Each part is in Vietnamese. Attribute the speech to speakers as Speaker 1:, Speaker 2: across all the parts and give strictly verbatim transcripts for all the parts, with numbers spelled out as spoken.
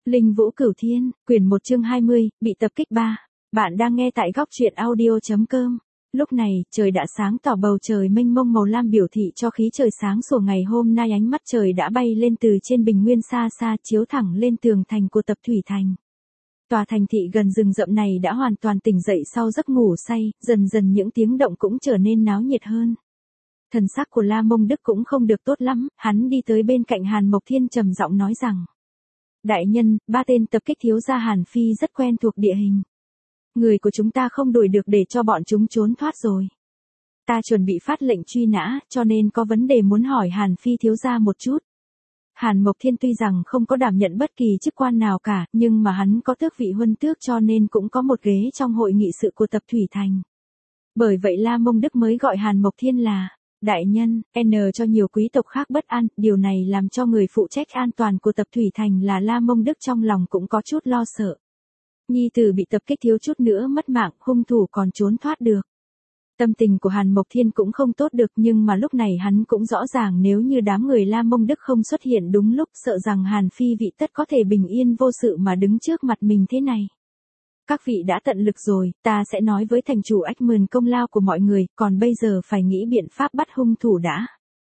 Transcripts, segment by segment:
Speaker 1: Linh Vũ Cửu Thiên, quyển một chương hai mươi, bị tập kích ba. Bạn đang nghe tại góc truyện audio.com. Lúc này, trời đã sáng tỏ, bầu trời mênh mông màu lam biểu thị cho khí trời sáng sủa ngày hôm nay. Ánh mắt trời đã bay lên từ trên bình nguyên xa xa, chiếu thẳng lên tường thành của Tập Thủy Thành. Tòa thành thị gần rừng rậm này đã hoàn toàn tỉnh dậy sau giấc ngủ say, dần dần những tiếng động cũng trở nên náo nhiệt hơn. Thần sắc của La Mông Đức cũng không được tốt lắm, hắn đi tới bên cạnh Hàn Mộc Thiên trầm giọng nói rằng: Đại nhân, ba tên tập kích thiếu gia Hàn Phi rất quen thuộc địa hình. Người của chúng ta không đuổi được để cho bọn chúng trốn thoát rồi. Ta chuẩn bị phát lệnh truy nã, cho nên có vấn đề muốn hỏi Hàn Phi thiếu gia một chút. Hàn Mộc Thiên tuy rằng không có đảm nhận bất kỳ chức quan nào cả, nhưng mà hắn có tước vị huân tước cho nên cũng có một ghế trong hội nghị sự của Tập Thủy Thành. Bởi vậy La Mông Đức mới gọi Hàn Mộc Thiên là đại nhân, N cho nhiều quý tộc khác bất an, điều này làm cho người phụ trách an toàn của Tập Thủy Thành là La Mông Đức trong lòng cũng có chút lo sợ. Nhi tử bị tập kích thiếu chút nữa mất mạng, hung thủ còn trốn thoát được. Tâm tình của Hàn Mộc Thiên cũng không tốt được, nhưng mà lúc này hắn cũng rõ ràng nếu như đám người La Mông Đức không xuất hiện đúng lúc, sợ rằng Hàn Phi vị tất có thể bình yên vô sự mà đứng trước mặt mình thế này. Các vị đã tận lực rồi, ta sẽ nói với thành chủ ách mườn công lao của mọi người, còn bây giờ phải nghĩ biện pháp bắt hung thủ đã.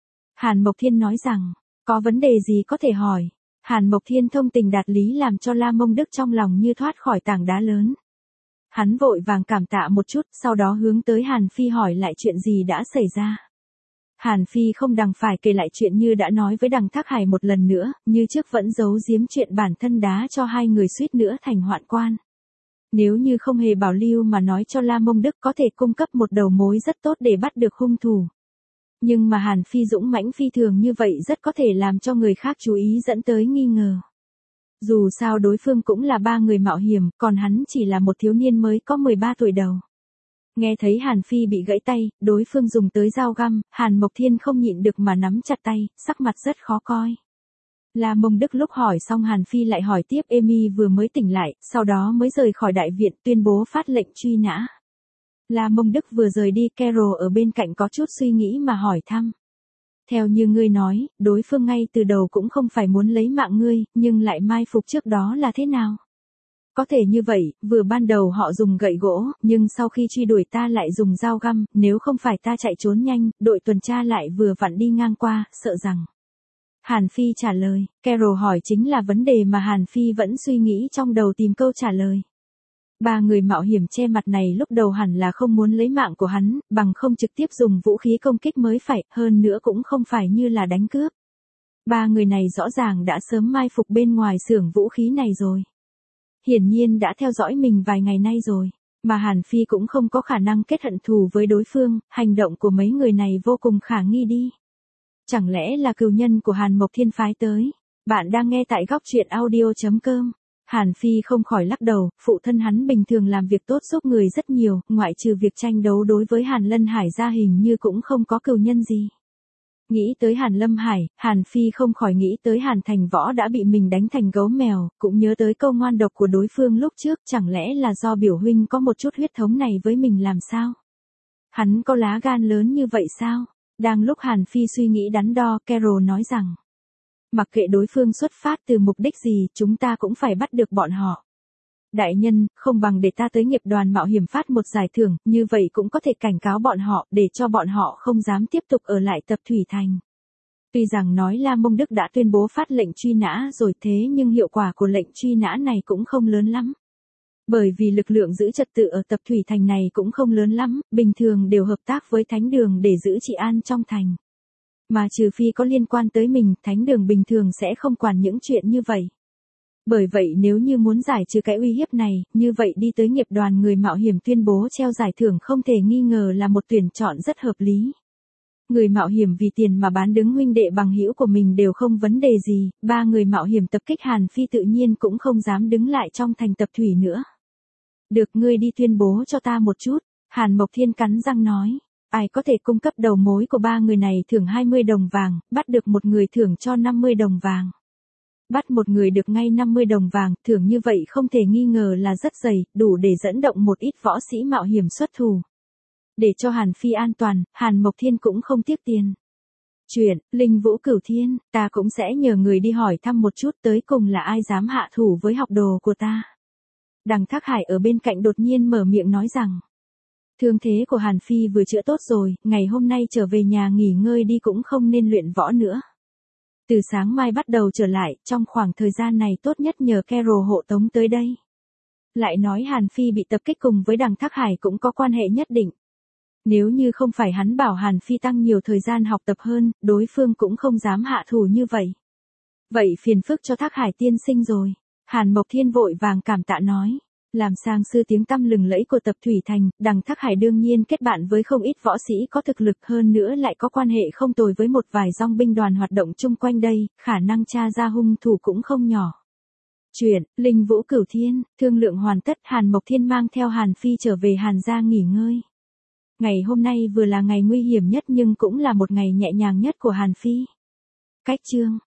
Speaker 1: Hàn Mộc Thiên nói rằng, có vấn đề gì có thể hỏi. Hàn Mộc Thiên thông tình đạt lý làm cho La Mông Đức trong lòng như thoát khỏi tảng đá lớn. Hắn vội vàng cảm tạ một chút, sau đó hướng tới Hàn Phi hỏi lại chuyện gì đã xảy ra. Hàn Phi không đành phải kể lại chuyện như đã nói với Đằng Thác Hải một lần nữa, như trước vẫn giấu giếm chuyện bản thân đá cho hai người suýt nữa thành hoạn quan. Nếu như không hề bảo lưu mà nói cho La Mông Đức có thể cung cấp một đầu mối rất tốt để bắt được hung thủ. Nhưng mà Hàn Phi dũng mãnh phi thường như vậy rất có thể làm cho người khác chú ý dẫn tới nghi ngờ. Dù sao đối phương cũng là ba người mạo hiểm, còn hắn chỉ là một thiếu niên mới có mười ba tuổi đầu. Nghe thấy Hàn Phi bị gãy tay, đối phương dùng tới dao găm, Hàn Mộc Thiên không nhịn được mà nắm chặt tay, sắc mặt rất khó coi. La Mông Đức lúc hỏi xong Hàn Phi lại hỏi tiếp. Amy vừa mới tỉnh lại, sau đó mới rời khỏi đại viện tuyên bố phát lệnh truy nã. La Mông Đức vừa rời đi, Carol ở bên cạnh có chút suy nghĩ mà hỏi thăm. Theo như ngươi nói, đối phương ngay từ đầu cũng không phải muốn lấy mạng ngươi, nhưng lại mai phục trước đó là thế nào? Có thể như vậy, vừa ban đầu họ dùng gậy gỗ, nhưng sau khi truy đuổi ta lại dùng dao găm, nếu không phải ta chạy trốn nhanh, đội tuần tra lại vừa vặn đi ngang qua, sợ rằng. Hàn Phi trả lời, Carol hỏi chính là vấn đề mà Hàn Phi vẫn suy nghĩ trong đầu tìm câu trả lời. Ba người mạo hiểm che mặt này lúc đầu hẳn là không muốn lấy mạng của hắn, bằng không trực tiếp dùng vũ khí công kích mới phải, hơn nữa cũng không phải như là đánh cướp. Ba người này rõ ràng đã sớm mai phục bên ngoài xưởng vũ khí này rồi. Hiển nhiên đã theo dõi mình vài ngày nay rồi, mà Hàn Phi cũng không có khả năng kết hận thù với đối phương, hành động của mấy người này vô cùng khả nghi đi. Chẳng lẽ là cừu nhân của Hàn Mộc Thiên phái tới? Bạn đang nghe tại góc truyện audio.com. Hàn Phi không khỏi lắc đầu, phụ thân hắn bình thường làm việc tốt giúp người rất nhiều, ngoại trừ việc tranh đấu đối với Hàn Lân Hải ra hình như cũng không có cừu nhân gì. Nghĩ tới Hàn Lâm Hải, Hàn Phi không khỏi nghĩ tới Hàn Thành Võ đã bị mình đánh thành gấu mèo, cũng nhớ tới câu ngoan độc của đối phương lúc trước, chẳng lẽ là do biểu huynh có một chút huyết thống này với mình làm sao? Hắn có lá gan lớn như vậy sao? Đang lúc Hàn Phi suy nghĩ đắn đo, Carol nói rằng, mặc kệ đối phương xuất phát từ mục đích gì, chúng ta cũng phải bắt được bọn họ. Đại nhân, không bằng để ta tới nghiệp đoàn mạo hiểm phát một giải thưởng, như vậy cũng có thể cảnh cáo bọn họ, để cho bọn họ không dám tiếp tục ở lại Tập Thủy Thành. Tuy rằng nói La Mông Đức đã tuyên bố phát lệnh truy nã rồi thế nhưng hiệu quả của lệnh truy nã này cũng không lớn lắm. Bởi vì lực lượng giữ trật tự ở Tập Thủy Thành này cũng không lớn lắm, bình thường đều hợp tác với thánh đường để giữ trị an trong thành. Mà trừ phi có liên quan tới mình, thánh đường bình thường sẽ không quản những chuyện như vậy. Bởi vậy nếu như muốn giải trừ cái uy hiếp này, như vậy đi tới nghiệp đoàn người mạo hiểm tuyên bố treo giải thưởng không thể nghi ngờ là một tuyển chọn rất hợp lý. Người mạo hiểm vì tiền mà bán đứng huynh đệ bằng hữu của mình đều không vấn đề gì, ba người mạo hiểm tập kích Hàn Phi tự nhiên cũng không dám đứng lại trong thành Tập Thủy nữa. Được, ngươi đi tuyên bố cho ta một chút, Hàn Mộc Thiên cắn răng nói. Ai có thể cung cấp đầu mối của ba người này thưởng hai mươi đồng vàng, bắt được một người thưởng cho năm mươi đồng vàng. Bắt một người được ngay năm mươi đồng vàng, thưởng như vậy không thể nghi ngờ là rất dày, đủ để dẫn động một ít võ sĩ mạo hiểm xuất thủ. Để cho Hàn Phi an toàn, Hàn Mộc Thiên cũng không tiếc tiền. Chuyện, Linh Vũ Cửu Thiên, ta cũng sẽ nhờ người đi hỏi thăm một chút tới cùng là ai dám hạ thủ với học đồ của ta. Đằng Thác Hải ở bên cạnh đột nhiên mở miệng nói rằng. Thương thế của Hàn Phi vừa chữa tốt rồi, ngày hôm nay trở về nhà nghỉ ngơi đi cũng không nên luyện võ nữa. Từ sáng mai bắt đầu trở lại, trong khoảng thời gian này tốt nhất nhờ Carol hộ tống tới đây. Lại nói Hàn Phi bị tập kích cùng với Đằng Thác Hải cũng có quan hệ nhất định. Nếu như không phải hắn bảo Hàn Phi tăng nhiều thời gian học tập hơn, đối phương cũng không dám hạ thủ như vậy. Vậy phiền phức cho Thác Hải tiên sinh rồi. Hàn Mộc Thiên vội vàng cảm tạ nói. Làm sang sư tiếng tăm lừng lẫy của tập Thủy Thành, Đằng Thác Hải đương nhiên kết bạn với không ít võ sĩ có thực lực hơn nữa lại có quan hệ không tồi với một vài dòng binh đoàn hoạt động chung quanh đây, khả năng tra ra hung thủ cũng không nhỏ. Chuyện, Linh Vũ Cửu Thiên, thương lượng hoàn tất, Hàn Mộc Thiên mang theo Hàn Phi trở về Hàn gia nghỉ ngơi. Ngày hôm nay vừa là ngày nguy hiểm nhất nhưng cũng là một ngày nhẹ nhàng nhất của Hàn Phi. Cách chương